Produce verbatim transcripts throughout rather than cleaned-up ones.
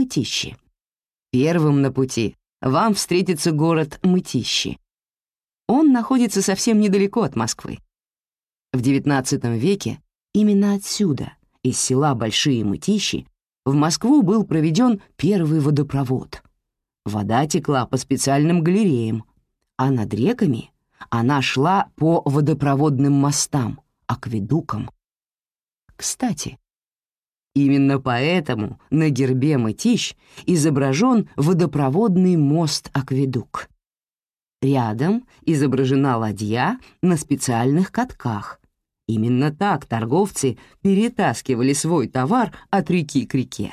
Мытищи. Первым на пути вам встретится город Мытищи. Он находится совсем недалеко от Москвы. В девятнадцатом веке именно отсюда, из села Большие Мытищи, в Москву был проведен первый водопровод. Вода текла по специальным галереям, а над реками она шла по водопроводным мостам, акведукам. Кстати, именно поэтому на гербе Мытищ изображен водопроводный мост-акведук. Рядом изображена ладья на специальных катках. Именно так торговцы перетаскивали свой товар от реки к реке.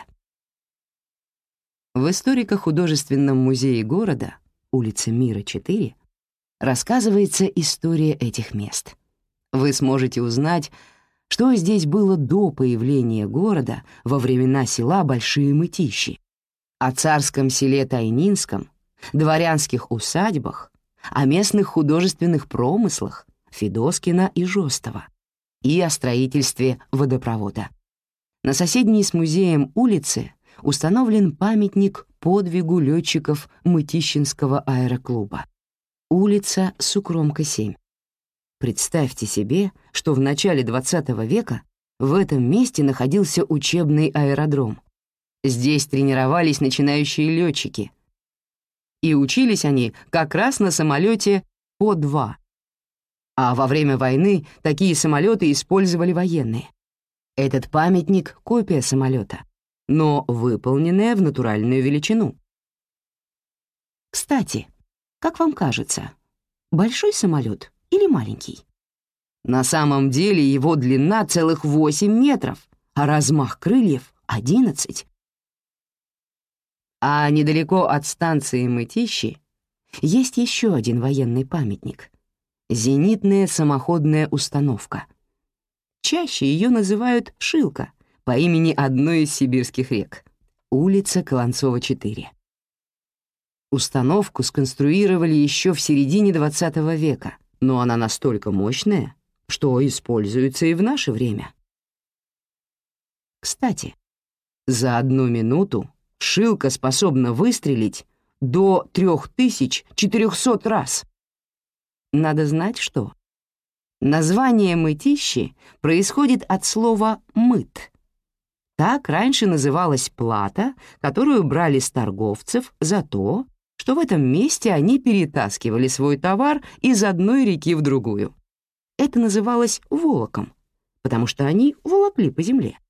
В историко-художественном музее города, улица Мира, четыре, рассказывается история этих мест. Вы сможете узнать, что здесь было до появления города во времена села Большие Мытищи, о царском селе Тайнинском, дворянских усадьбах, о местных художественных промыслах Федоскина и Жостова и о строительстве водопровода. На соседней с музеем улице установлен памятник подвигу летчиков Мытищинского аэроклуба. Улица Сукромка, семь. Представьте себе, что в начале двадцатого века в этом месте находился учебный аэродром. Здесь тренировались начинающие летчики. И учились они как раз на самолете По два. А во время войны такие самолеты использовали военные. Этот памятник — копия самолета, но выполненная в натуральную величину. Кстати, как вам кажется, большой самолет или маленький? На самом деле его длина целых восемь метров, а размах крыльев — одиннадцать. А недалеко от станции Мытищи есть еще один военный памятник — зенитная самоходная установка. Чаще ее называют «Шилка» по имени одной из сибирских рек — улица Колонцова, четыре. Установку сконструировали еще в середине двадцатого века, но она настолько мощная, что используется и в наше время. Кстати, за одну минуту «Шилка» способна выстрелить до три тысячи четыреста раз. Надо знать, что название Мытищи происходит от слова «мыт». Так раньше называлась плата, которую брали с торговцев за то, что в этом месте они перетаскивали свой товар из одной реки в другую. Это называлось волоком, потому что они волокли по земле.